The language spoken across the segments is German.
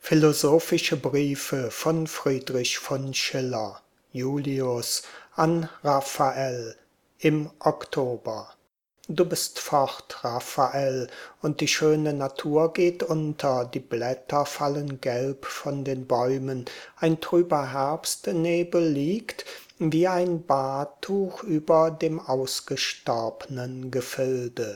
Philosophische Briefe von Friedrich von Schiller, Julius an Raphael im Oktober. Du bist fort, Raphael, und die schöne Natur geht unter, die Blätter fallen gelb von den Bäumen, ein trüber Herbstnebel liegt wie ein Bahrtuch über dem ausgestorbnen Gefilde.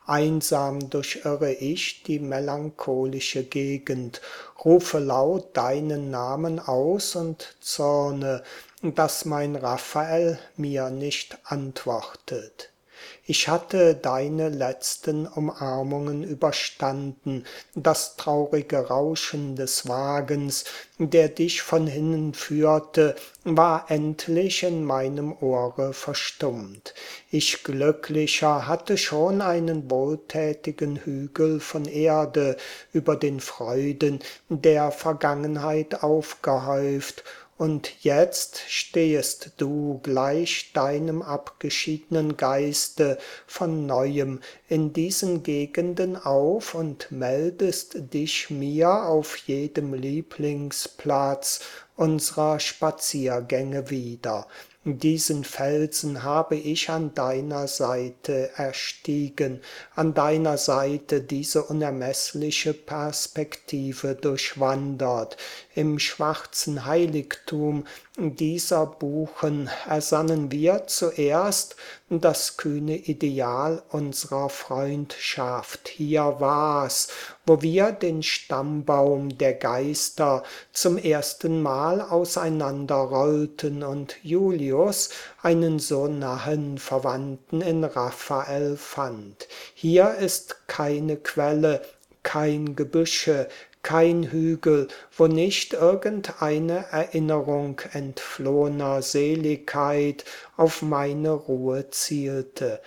Einsam durchirre ich die melancholische Gegend, rufe laut deinen Namen aus und zürne, dass mein Raphael mir nicht antwortet. Ich hatte deine letzten Umarmungen überstanden, das traurige Rauschen des Wagens, der dich von hinnen führte, war endlich in meinem Ohre verstummt. Ich Glücklicher hatte schon einen wohltätigen Hügel von Erde über den Freuden der Vergangenheit aufgehäuft, und jetzt stehest du gleich deinem abgeschiedenen Geiste von neuem in diesen Gegenden auf und meldest dich mir auf jedem Lieblingsplatz unserer Spaziergänge wieder. Diesen Felsen habe ich an deiner Seite erstiegen, an deiner Seite diese unermessliche Perspektive durchwandert. Im schwarzen Heiligtum dieser Buchen ersannen wir zuerst das kühne Ideal unserer Freundschaft. Hier war's, wo wir den Stammbaum der Geister zum ersten Mal auseinanderrollten und Julius einen so nahen Verwandten in Raphael fand. Hier ist keine Quelle, kein Gebüsche, kein Hügel, wo nicht irgendeine Erinnerung entflohener Seligkeit auf meine Ruhe zielte.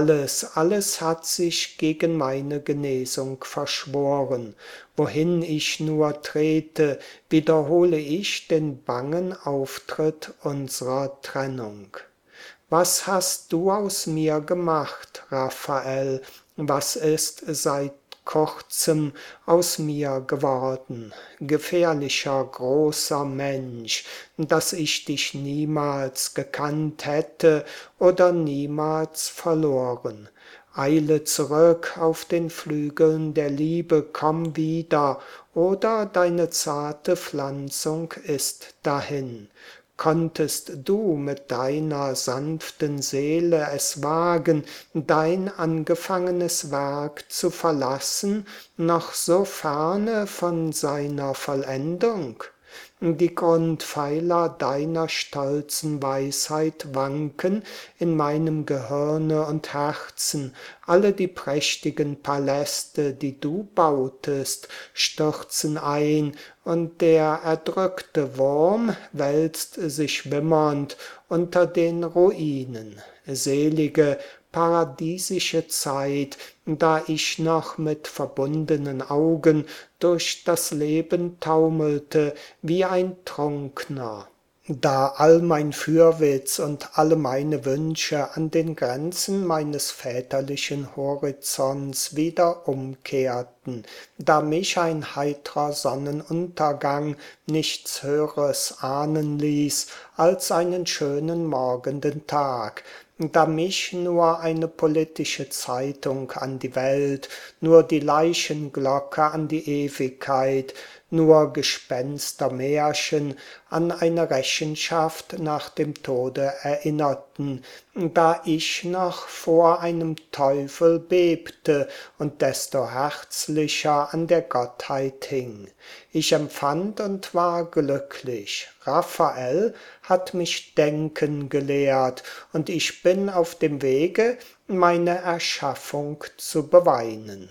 Alles hat sich gegen meine Genesung verschworen. Wohin ich nur trete, wiederhole ich den bangen Auftritt unserer Trennung. Was hast du aus mir gemacht, Raphael? Was ist seit kurzem aus mir geworden? Gefährlicher großer Mensch, dass ich dich niemals gekannt hätte oder niemals verloren. Eile zurück auf den Flügeln der Liebe, komm wieder, oder deine zarte Pflanzung ist dahin. Konntest du mit deiner sanften Seele es wagen, dein angefangenes Werk zu verlassen, noch so ferne von seiner Vollendung? Die Grundpfeiler deiner stolzen Weisheit wanken in meinem Gehirne und Herzen, alle die prächtigen Paläste, die du bautest, stürzen ein, und der erdrückte Wurm wälzt sich wimmernd unter den Ruinen. Selige, paradiesische Zeit, da ich noch mit verbundenen Augen durch das Leben taumelte wie ein Trunkner. Da all mein Fürwitz und alle meine Wünsche an den Grenzen meines väterlichen Horizonts wieder umkehrten, da mich ein heitrer Sonnenuntergang nichts Höheres ahnen ließ als einen schönen morgenden Tag, da mich nur eine politische Zeitung an die Welt, nur die Leichenglocke an die Ewigkeit, nur Gespenstermärchen an eine Rechenschaft nach dem Tode erinnerten, da ich noch vor einem Teufel bebte und desto herzlicher an der Gottheit hing. Ich empfand und war glücklich. Raphael hat mich denken gelehrt, und ich bin auf dem Wege, meine Erschaffung zu beweinen.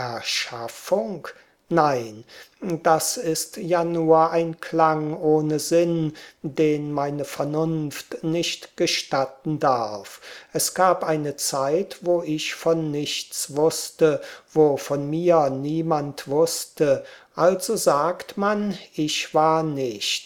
Erschaffung? Nein, das ist ja nur ein Klang ohne Sinn, den meine Vernunft nicht gestatten darf. Es gab eine Zeit, wo ich von nichts wusste, wo von mir niemand wusste, also sagt man, ich war nicht.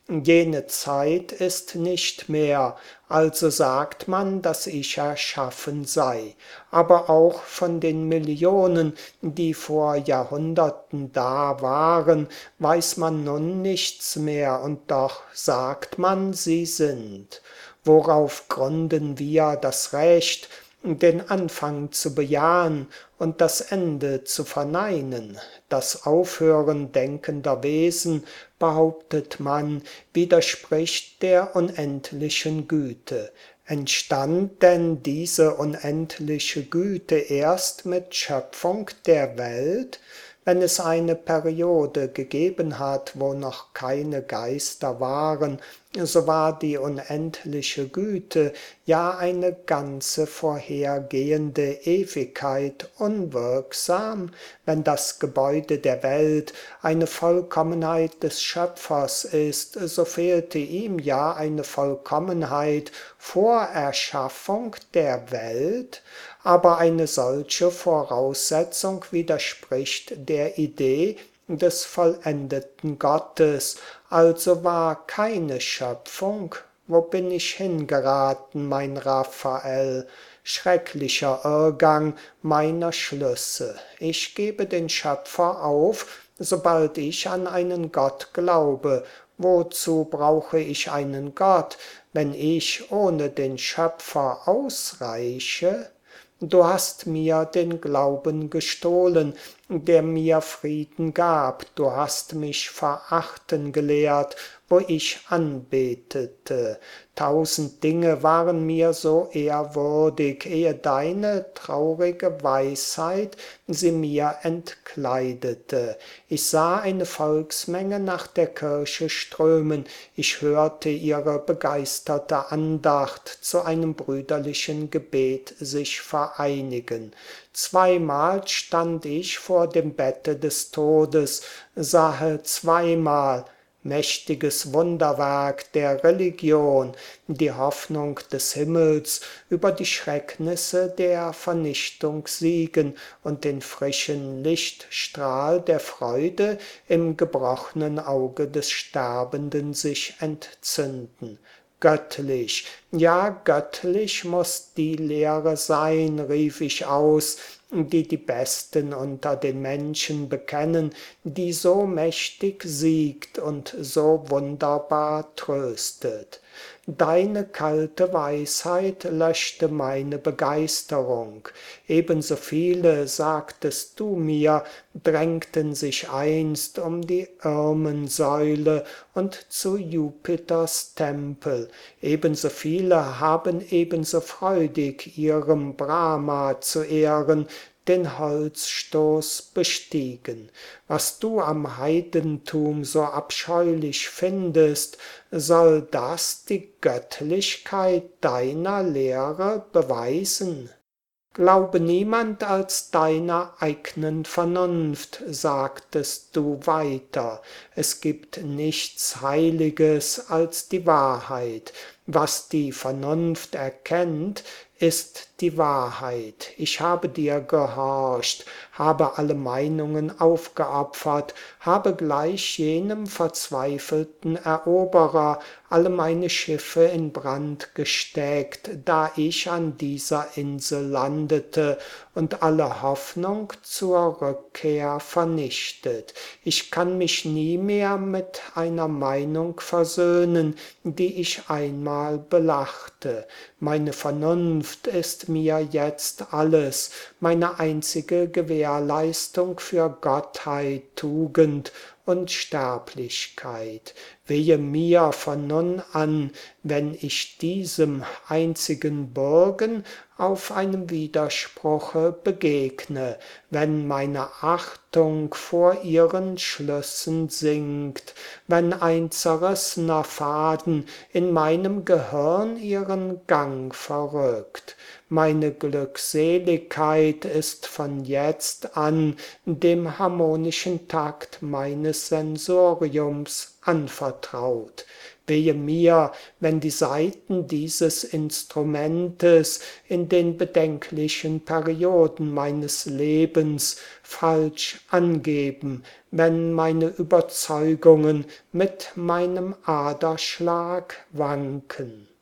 Jene Zeit ist nicht mehr, also sagt man, dass ich erschaffen sei. Aber auch von den Millionen, die vor Jahrhunderten da waren, weiß man nun nichts mehr, und doch sagt man, sie sind. Worauf gründen wir das Recht, den Anfang zu bejahen und das Ende zu verneinen? Das Aufhören denkender Wesen, behauptet man, widerspricht der unendlichen Güte. Entstand denn diese unendliche Güte erst mit Schöpfung der Welt? Wenn es eine Periode gegeben hat, wo noch keine Geister waren, so war die unendliche Güte, ja eine ganze vorhergehende Ewigkeit unwirksam. Wenn das Gebäude der Welt eine Vollkommenheit des Schöpfers ist, so fehlte ihm ja eine Vollkommenheit vor Erschaffung der Welt. Aber eine solche Voraussetzung widerspricht der Idee des vollendeten Gottes, also war keine Schöpfung. Wo bin ich hingeraten, mein Raphael? Schrecklicher Irrgang meiner Schlüsse. Ich gebe den Schöpfer auf, sobald ich an einen Gott glaube. Wozu brauche ich einen Gott, wenn ich ohne den Schöpfer ausreiche? Du hast mir den Glauben gestohlen, der mir Frieden gab. Du hast mich verachten gelehrt, wo ich anbetete. 1000 Dinge waren mir so ehrwürdig, ehe deine traurige Weisheit sie mir entkleidete. Ich sah eine Volksmenge nach der Kirche strömen, ich hörte ihre begeisterte Andacht zu einem brüderlichen Gebet sich vereinigen. Zweimal stand ich vor dem Bette des Todes, sahe zweimal mächtiges Wunderwerk der Religion, die Hoffnung des Himmels über die Schrecknisse der Vernichtung siegen und den frischen Lichtstrahl der Freude im gebrochenen Auge des Sterbenden sich entzünden. Göttlich, ja göttlich muß die Lehre sein, rief ich aus, die die Besten unter den Menschen bekennen, die so mächtig siegt und so wunderbar tröstet. Deine kalte Weisheit löschte meine Begeisterung. Ebenso viele, sagtest du mir, drängten sich einst um die Irmensäule und zu Jupiters Tempel. Ebenso viele haben ebenso freudig ihrem Brahma zu Ehren den Holzstoß bestiegen. Was du am Heidentum so abscheulich findest, soll das die Göttlichkeit deiner Lehre beweisen? Glaube niemand als deiner eignen Vernunft, sagtest du weiter. Es gibt nichts Heiliges als die Wahrheit. Was die Vernunft erkennt, ist die Wahrheit. Ich habe dir gehorcht, habe alle Meinungen aufgeopfert, habe gleich jenem verzweifelten Eroberer alle meine Schiffe in Brand gesteckt, da ich an dieser Insel landete und alle Hoffnung zur Rückkehr vernichtet. Ich kann mich nie mehr mit einer Meinung versöhnen, die ich einmal belachte. Meine Vernunft ist mir jetzt alles, meine einzige Gewährleistung für Gottheit, Tugend und Sterblichkeit. Wehe mir von nun an, wenn ich diesem einzigen Bürgen auf einem Widerspruche begegne, wenn meine Achtung vor ihren Schlüssen sinkt, wenn ein zerrissener Faden in meinem Gehirn ihren Gang verrückt. Meine Glückseligkeit ist von jetzt an dem harmonischen Takt meines Sensoriums anvertraut. Wehe mir, wenn die saiten dieses Instrumentes in den bedenklichen Perioden meines Lebens falsch angeben, wenn meine Überzeugungen mit meinem Aderschlag wanken.